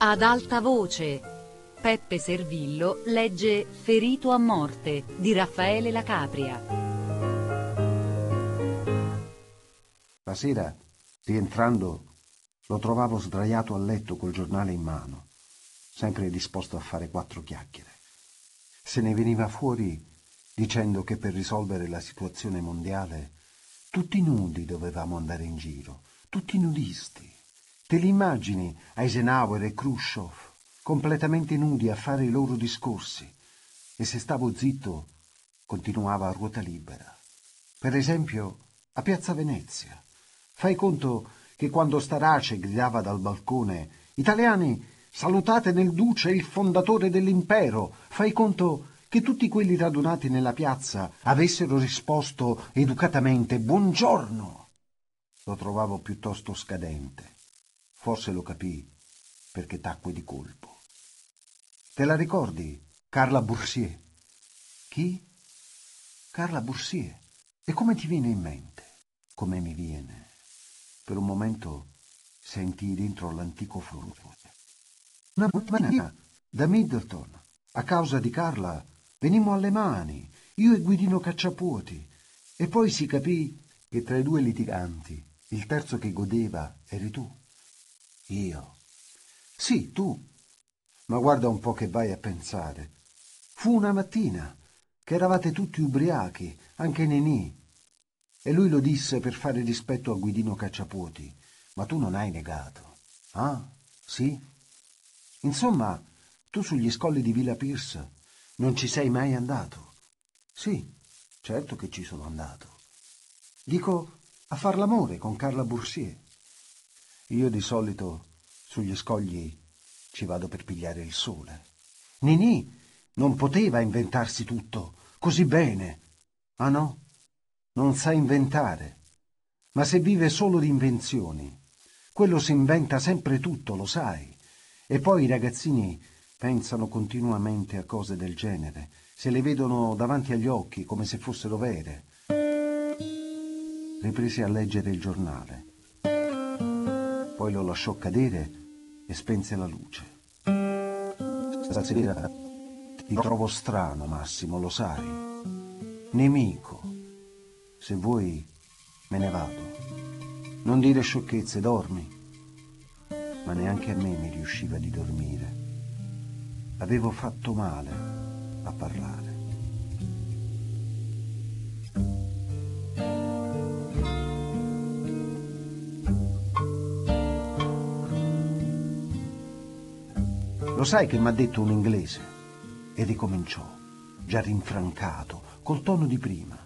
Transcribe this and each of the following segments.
Ad alta voce, Peppe Servillo legge Ferito a morte di Raffaele La Capria. La sera, rientrando, lo trovavo sdraiato a letto col giornale in mano, sempre disposto a fare 4 chiacchiere. Se ne veniva fuori dicendo che per risolvere la situazione mondiale tutti nudi dovevamo andare in giro, tutti nudisti. Te li immagini Eisenhower e Khrushchev completamente nudi a fare i loro discorsi? E se stavo zitto continuava a ruota libera. Per esempio a Piazza Venezia. Fai conto che quando Starace gridava dal balcone «Italiani, salutate nel duce il fondatore dell'impero», fai conto che tutti quelli radunati nella piazza avessero risposto educatamente «Buongiorno». Lo trovavo piuttosto scadente. Forse lo capii perché tacque di colpo. Te la ricordi, Carla Boursier? Chi? Carla Boursier. E come ti viene in mente? Come mi viene? Per un momento sentii dentro l'antico furore. Una mattina da Middleton, a causa di Carla, venimmo alle mani, io e Guidino Cacciapuoti, e poi si capì che tra i 2 litiganti il terzo che godeva eri tu. Io? Sì, tu. Ma guarda un po' che vai a pensare. Fu una mattina che eravate tutti ubriachi, anche Nenì. E lui lo disse per fare dispetto a Guidino Cacciapuoti, ma tu non hai negato. Ah, sì? Insomma, tu sugli scogli di Villa Pierce non ci sei mai andato? Sì, certo che ci sono andato. Dico, a far l'amore con Carla Boursier. Io di solito sugli scogli ci vado per pigliare il sole. Ninì non poteva inventarsi tutto così bene. Ah no? Non sa inventare. Ma se vive solo di invenzioni, quello si inventa sempre tutto, lo sai. E poi i ragazzini pensano continuamente a cose del genere, se le vedono davanti agli occhi come se fossero vere. Riprese a leggere il giornale. Poi lo lasciò cadere e spense la luce. Stasera ti trovo strano, Massimo, lo sai. Nemico. Se vuoi, me ne vado. Non dire sciocchezze, dormi. Ma neanche a me mi riusciva di dormire. Avevo fatto male a parlare. Lo sai che m'ha detto un inglese? E ricominciò, già rinfrancato, col tono di prima.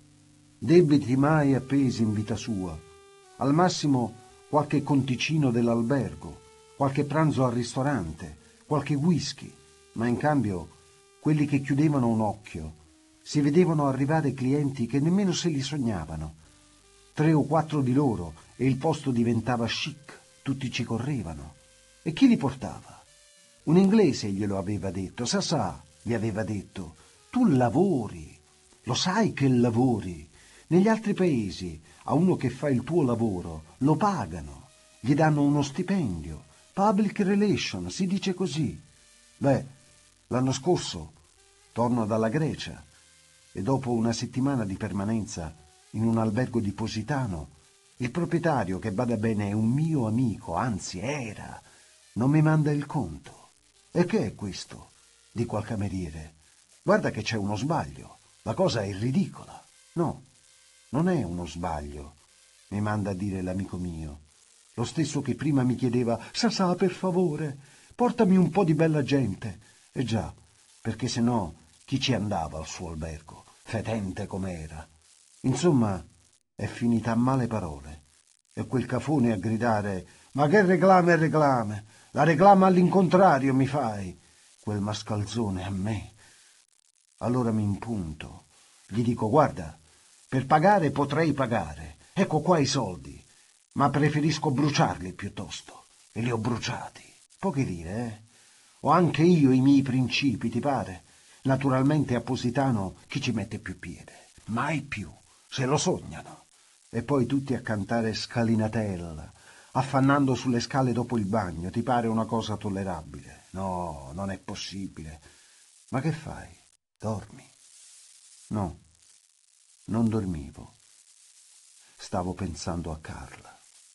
Debiti mai appesi in vita sua. Al massimo qualche conticino dell'albergo, qualche pranzo al ristorante, qualche whisky, ma in cambio quelli che chiudevano un occhio si vedevano arrivare clienti che nemmeno se li sognavano. 3 o 4 di loro e il posto diventava chic, tutti ci correvano. E chi li portava? Un inglese glielo aveva detto, sa, gli aveva detto, tu lavori, lo sai che lavori. Negli altri paesi a uno che fa il tuo lavoro lo pagano, gli danno uno stipendio, public relation, si dice così. Beh, l'anno scorso torno dalla Grecia e dopo una settimana di permanenza in un albergo di Positano, il proprietario, che bada bene è un mio amico, anzi era, non mi manda il conto. E che è questo? Dico al cameriere. Guarda che c'è uno sbaglio, la cosa è ridicola. No, non è uno sbaglio, mi manda a dire l'amico mio, lo stesso che prima mi chiedeva, sa, per favore, portami un po' di bella gente. E già, perché se no chi ci andava al suo albergo, fetente com'era. Insomma, è finita a male parole. E quel cafone a gridare, ma che reclame è reclame? La reclama all'incontrario mi fai. Quel mascalzone a me. Allora mi impunto, gli dico, guarda, per pagare potrei pagare, ecco qua i soldi, ma preferisco bruciarli piuttosto. E li ho bruciati. Poche lire, eh? Ho anche io i miei principi, ti pare? Naturalmente a Positano chi ci mette più piede? Mai più, se lo sognano. E poi tutti a cantare Scalinatella, affannando sulle scale dopo il bagno, ti pare una cosa tollerabile? No, non è possibile. Ma che fai? Dormi? No, non dormivo. Stavo pensando a Carla.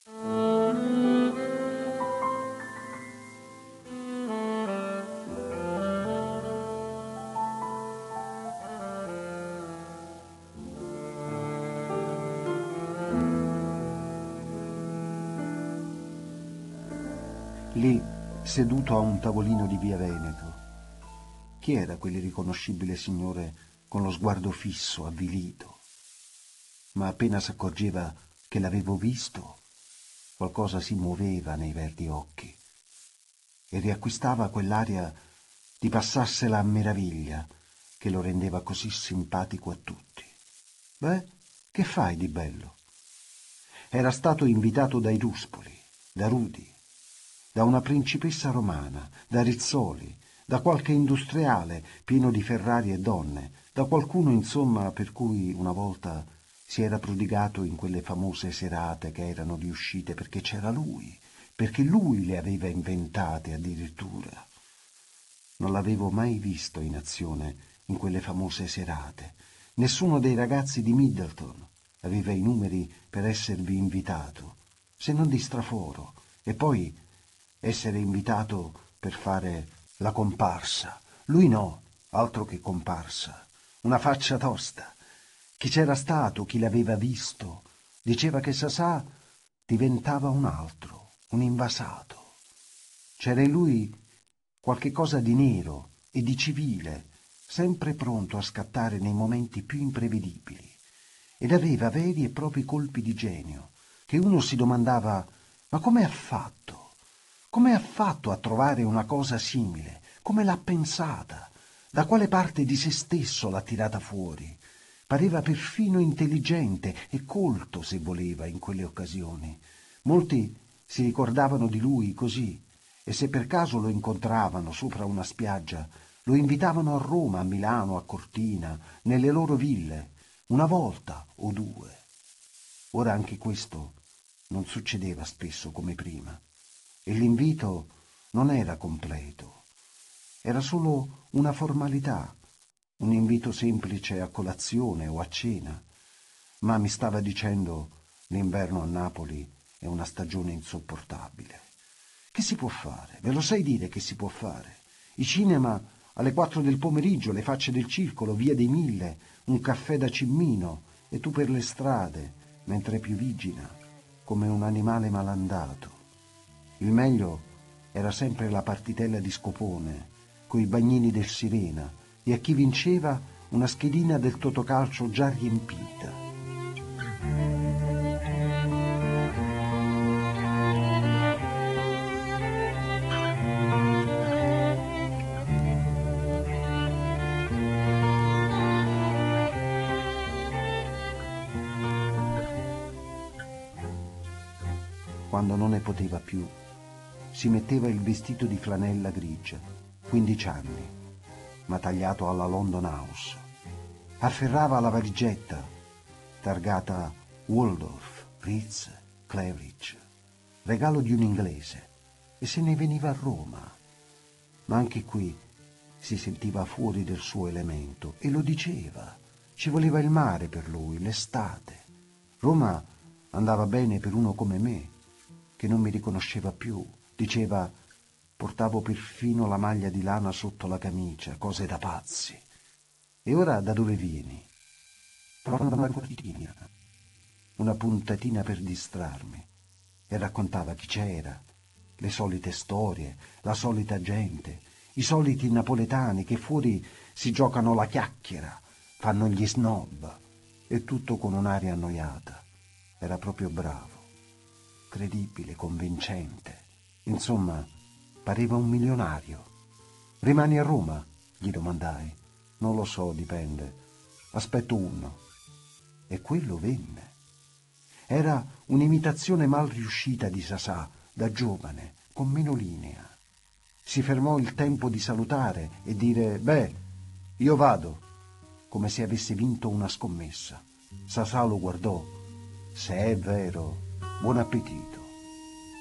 Lì, seduto a un tavolino di via Veneto. Chi era quell'irriconoscibile signore con lo sguardo fisso, avvilito? Ma appena s'accorgeva che l'avevo visto, qualcosa si muoveva nei verdi occhi e riacquistava quell'aria di passarsela a meraviglia che lo rendeva così simpatico a tutti. Beh, che fai di bello? Era stato invitato dai Ruspoli, da Rudi, da una principessa romana, da Rizzoli, da qualche industriale pieno di Ferrari e donne, da qualcuno, insomma, per cui una volta si era prodigato in quelle famose serate che erano riuscite perché c'era lui, perché lui le aveva inventate addirittura. Non l'avevo mai visto in azione in quelle famose serate. Nessuno dei ragazzi di Middleton aveva i numeri per esservi invitato, se non di straforo, e poi essere invitato per fare la comparsa. Lui no, altro che comparsa, una faccia tosta. Chi c'era stato, chi l'aveva visto, diceva che Sasà diventava un altro, un invasato. C'era in lui qualche cosa di nero e di civile, sempre pronto a scattare nei momenti più imprevedibili, ed aveva veri e propri colpi di genio, che uno si domandava: ma come ha fatto? Come ha fatto a trovare una cosa simile? Come l'ha pensata? Da quale parte di se stesso l'ha tirata fuori? Pareva perfino intelligente e colto, se voleva, in quelle occasioni. Molti si ricordavano di lui così, e se per caso lo incontravano sopra una spiaggia, lo invitavano a Roma, a Milano, a Cortina, nelle loro ville, una volta o due. Ora anche questo non succedeva spesso come prima, e l'invito non era completo. Era solo una formalità, un invito semplice a colazione o a cena. Ma mi stava dicendo: l'inverno a Napoli è una stagione insopportabile. Che si può fare? Ve lo sai dire che si può fare? I cinema alle 4 del pomeriggio, le facce del circolo, via dei Mille, un caffè da Cimmino, e tu per le strade, mentre piovigina, come un animale malandato. Il meglio era sempre la partitella di Scopone, coi bagnini del Sirena, e a chi vinceva una schedina del Totocalcio già riempita. Quando non ne poteva più, si metteva il vestito di flanella grigia, 15 anni, ma tagliato alla London House. Afferrava la valigetta, targata Waldorf, Ritz, Cleveridge, regalo di un inglese, e se ne veniva a Roma. Ma anche qui si sentiva fuori del suo elemento, e lo diceva. Ci voleva il mare per lui, l'estate. Roma andava bene per uno come me, che non mi riconosceva più. Diceva: portavo perfino la maglia di lana sotto la camicia, cose da pazzi. E ora da dove vieni? Torno dalla Cortina. Una puntatina per distrarmi. E raccontava chi c'era, le solite storie, la solita gente, i soliti napoletani che fuori si giocano la chiacchiera, fanno gli snob, e tutto con un'aria annoiata. Era proprio bravo, credibile, convincente. Insomma, pareva un milionario. Rimani a Roma? Gli domandai. Non lo so, dipende. Aspetto uno. E quello venne. Era un'imitazione mal riuscita di Sasà, da giovane, con meno linea. Si fermò il tempo di salutare e dire: beh, io vado, come se avesse vinto una scommessa. Sasà lo guardò. Se è vero, buon appetito.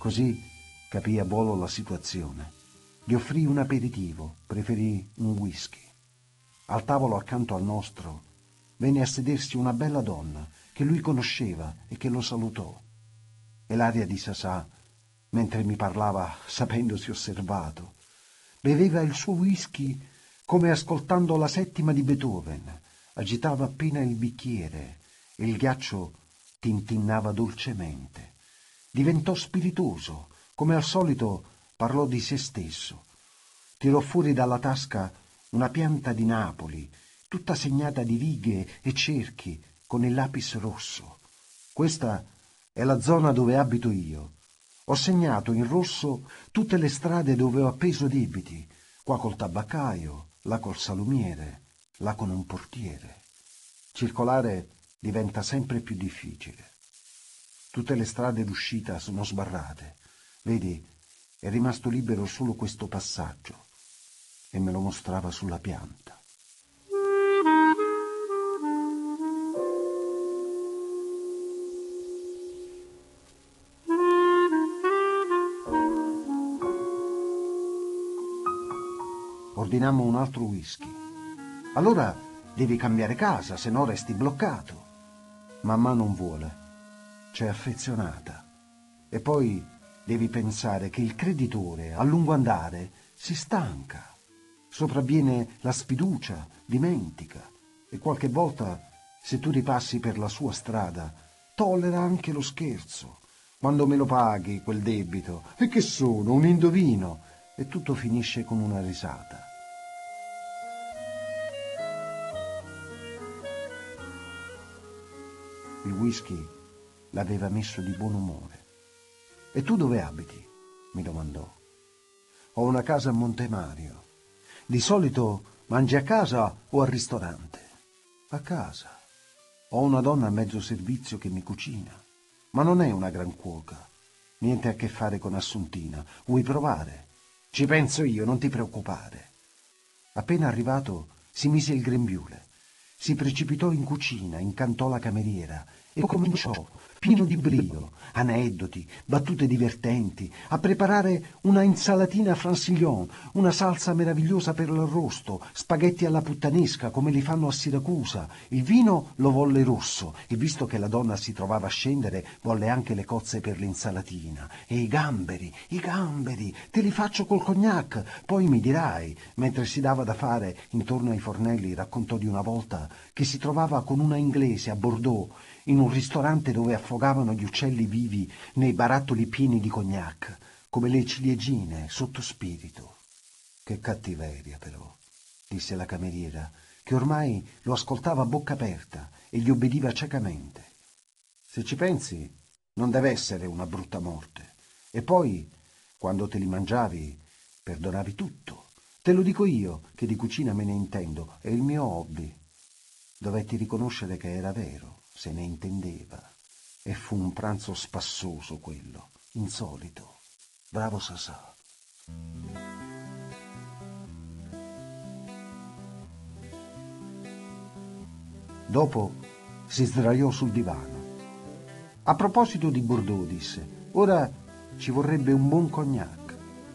Così capì a volo la situazione. Gli offrì un aperitivo, preferì un whisky. Al tavolo accanto al nostro venne a sedersi una bella donna che lui conosceva e che lo salutò. E l'aria di Sasà, mentre mi parlava sapendosi osservato, beveva il suo whisky come ascoltando la settima di Beethoven, agitava appena il bicchiere e il ghiaccio tintinnava dolcemente. Diventò spiritoso, come al solito parlò di se stesso. Tirò fuori dalla tasca una pianta di Napoli, tutta segnata di righe e cerchi con il lapis rosso. Questa è la zona dove abito io. Ho segnato in rosso tutte le strade dove ho appeso debiti, qua col tabaccaio, là col salumiere, là con un portiere. Circolare diventa sempre più difficile. Tutte le strade d'uscita sono sbarrate. Vedi, è rimasto libero solo questo passaggio. E me lo mostrava sulla pianta. Ordinammo un altro whisky. Allora devi cambiare casa, se no resti bloccato. Mamma non vuole. C'è affezionata. E poi devi pensare che il creditore, a lungo andare, si stanca. Sopravviene la sfiducia, dimentica. E qualche volta, se tu ripassi per la sua strada, tollera anche lo scherzo. Quando me lo paghi, quel debito? E che sono? Un indovino? E tutto finisce con una risata. Il whisky l'aveva messo di buon umore. «E tu dove abiti?» mi domandò. «Ho una casa a Montemario. Di solito mangi a casa o al ristorante?» «A casa. Ho una donna a mezzo servizio che mi cucina, ma non è una gran cuoca. Niente a che fare con Assuntina. Vuoi provare?» «Ci penso io, non ti preoccupare». Appena arrivato si mise il grembiule. Si precipitò in cucina, incantò la cameriera e cominciò, pieno di brio, aneddoti, battute divertenti, a preparare una insalatina francilion, una salsa meravigliosa per l'arrosto, spaghetti alla puttanesca come li fanno a Siracusa. Il vino lo volle rosso e visto che la donna si trovava a scendere, volle anche le cozze per l'insalatina. E i gamberi, te li faccio col cognac, poi mi dirai. Mentre si dava da fare intorno ai fornelli raccontò di una volta che si trovava con una inglese a Bordeaux in un ristorante dove affogavano gli uccelli vivi nei barattoli pieni di cognac, come le ciliegine sotto spirito. «Che cattiveria, però», disse la cameriera, che ormai lo ascoltava a bocca aperta e gli obbediva ciecamente. «Se ci pensi, non deve essere una brutta morte. E poi, quando te li mangiavi, perdonavi tutto. Te lo dico io, che di cucina me ne intendo, è il mio hobby». Dovetti riconoscere che era vero, se ne intendeva. E fu un pranzo spassoso quello, insolito. Bravo Sasà. Dopo si sdraiò sul divano. «A proposito di Bordeaux», disse, «ora ci vorrebbe un buon cognac».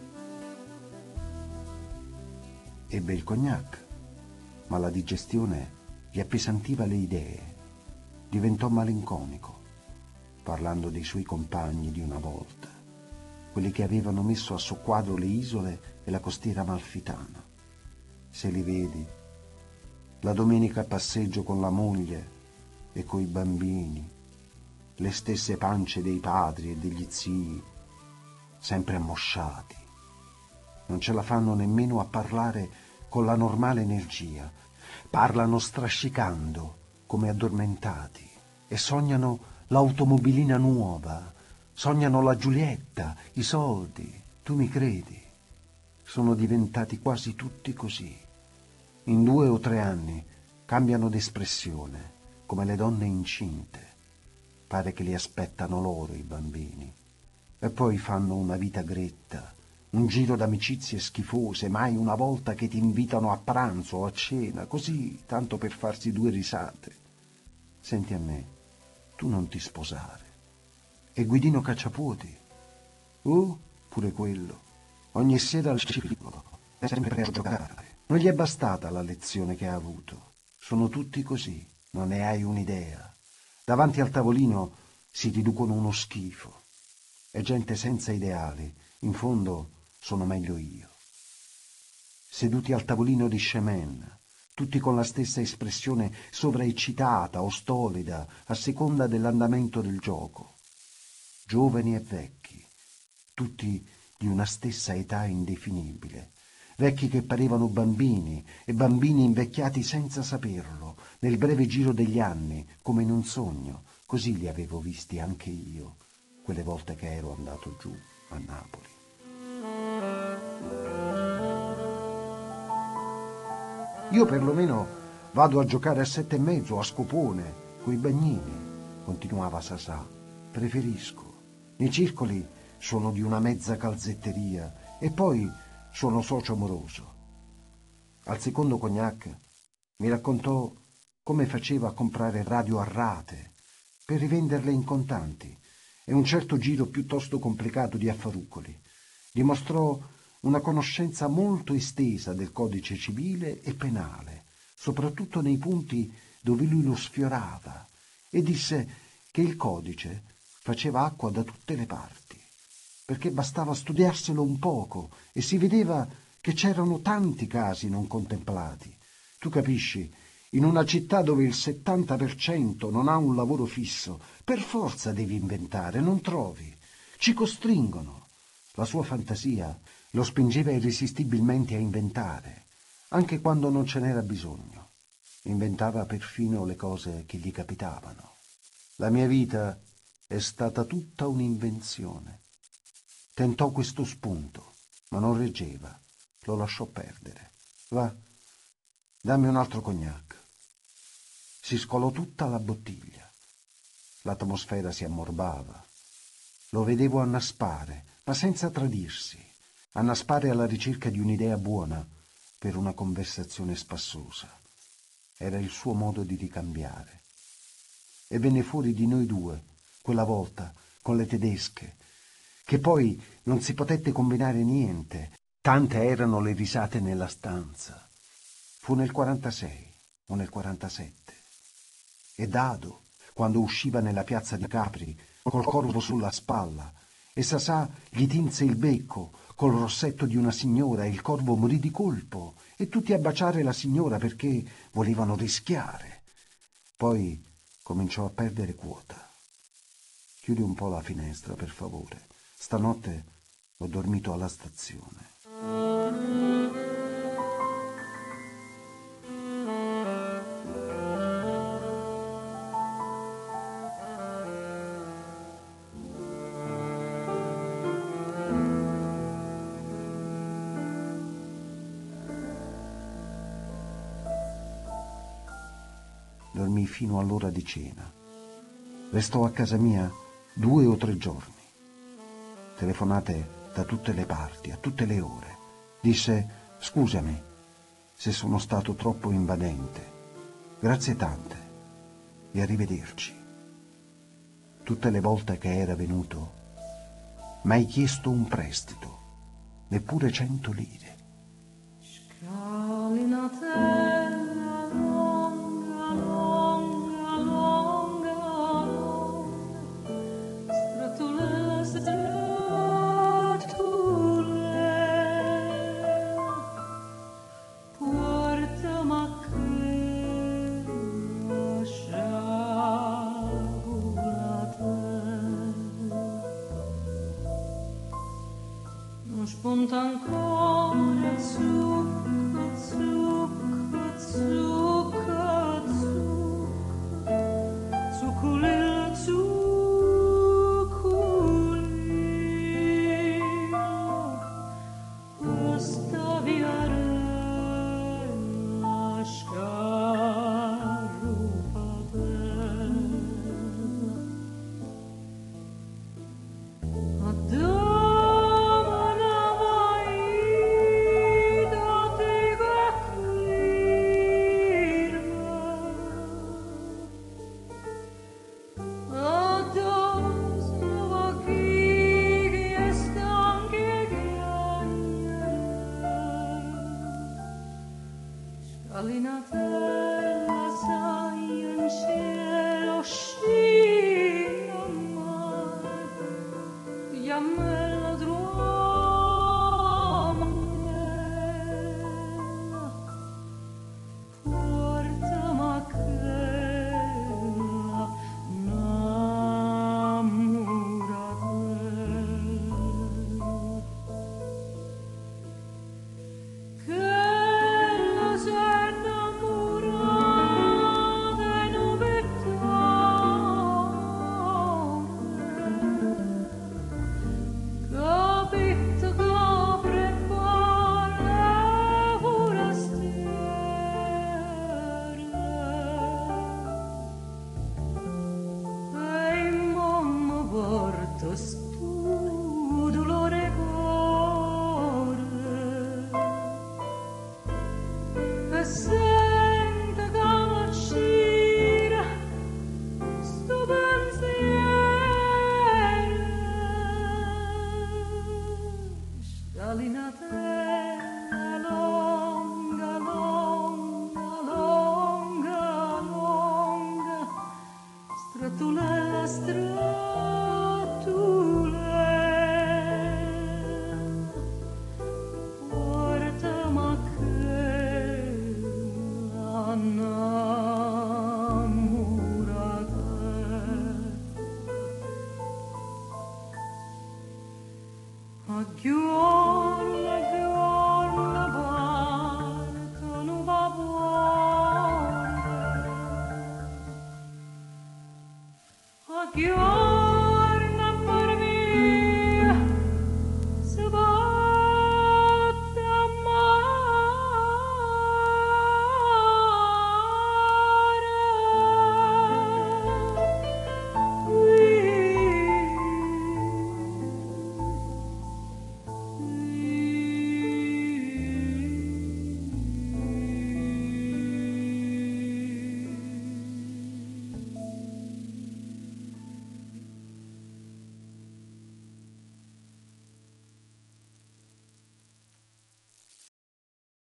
Ebbe il cognac, ma la digestione gli appesantiva le idee. Diventò malinconico, parlando dei suoi compagni di una volta, quelli che avevano messo a soqquadro le isole e la costiera amalfitana. Se li vedi, la domenica a passeggio con la moglie e coi bambini, le stesse pance dei padri e degli zii, sempre ammosciati. Non ce la fanno nemmeno a parlare con la normale energia. Parlano strascicando, come addormentati, e sognano l'automobilina nuova, sognano la Giulietta, i soldi. Tu mi credi? Sono diventati quasi tutti così. In 2 o 3 anni cambiano d'espressione, come le donne incinte. Pare che li aspettano loro i bambini. E poi fanno una vita gretta, un giro d'amicizie schifose, mai una volta che ti invitano a pranzo o a cena, così, tanto per farsi 2 risate. Senti a me, tu non ti sposare. E Guidino Cacciapuoti? Pure quello. Ogni sera al circolo, sempre per giocare. Non gli è bastata la lezione che ha avuto. Sono tutti così, non ne hai un'idea. Davanti al tavolino si riducono uno schifo. È gente senza ideali. In fondo sono meglio io. Seduti al tavolino di chemin, tutti con la stessa espressione sovraeccitata o stolida, a seconda dell'andamento del gioco. Giovani e vecchi, tutti di una stessa età indefinibile, vecchi che parevano bambini e bambini invecchiati senza saperlo, nel breve giro degli anni, come in un sogno. Così li avevo visti anche io, quelle volte che ero andato giù a Napoli. Io perlomeno vado a giocare a 7,5, a scopone, coi bagnini, continuava Sasà. Preferisco. I circoli sono di una mezza calzetteria e poi sono socio moroso. Al secondo cognac mi raccontò come faceva a comprare radio a rate per rivenderle in contanti e un certo giro piuttosto complicato di affarucoli. Dimostrò una conoscenza molto estesa del codice civile e penale, soprattutto nei punti dove lui lo sfiorava, e disse che il codice faceva acqua da tutte le parti, perché bastava studiarselo un poco e si vedeva che c'erano tanti casi non contemplati. Tu capisci, in una città dove il 70% non ha un lavoro fisso, per forza devi inventare, non trovi. Ci costringono. La sua fantasia lo spingeva irresistibilmente a inventare, anche quando non ce n'era bisogno. Inventava perfino le cose che gli capitavano. La mia vita è stata tutta un'invenzione. Tentò questo spunto, ma non reggeva. Lo lasciò perdere. Va, dammi un altro cognac. Si scolò tutta la bottiglia. L'atmosfera si ammorbava. Lo vedevo annaspare, ma senza tradirsi. Annaspare alla ricerca di un'idea buona per una conversazione spassosa. Era il suo modo di ricambiare. E venne fuori di noi due, quella volta, con le tedesche, che poi non si potette combinare niente, tante erano le risate nella stanza. Fu nel 46 o nel 47. E Dado, quando usciva nella piazza di Capri, col corvo sulla spalla, e Sasà gli tinse il becco col rossetto di una signora e il corvo morì di colpo, e tutti a baciare la signora perché volevano rischiare. Poi cominciò a perdere quota. Chiudi un po' la finestra, per favore. Stanotte ho dormito alla stazione. Dormii fino all'ora di cena. Restò a casa mia 2 o 3 giorni. Telefonate da tutte le parti, a tutte le ore. Disse: scusami se sono stato troppo invadente. Grazie tante e arrivederci. Tutte le volte che era venuto m'hai chiesto un prestito, neppure 100 lire. Spunta ancora zucca, zucca, zucca, zucca, zuccolillo, zuccolillo, questa viarella scarpa bella. Esta Scalinatella sai in cielo scina mare, Iammella druamella, porta macchella, namuratella. Che la sei innamorata e non capito che prepara forastiera e mamma porta stu dolore cuore e sente che m'accira sto pensiero. Scalinatella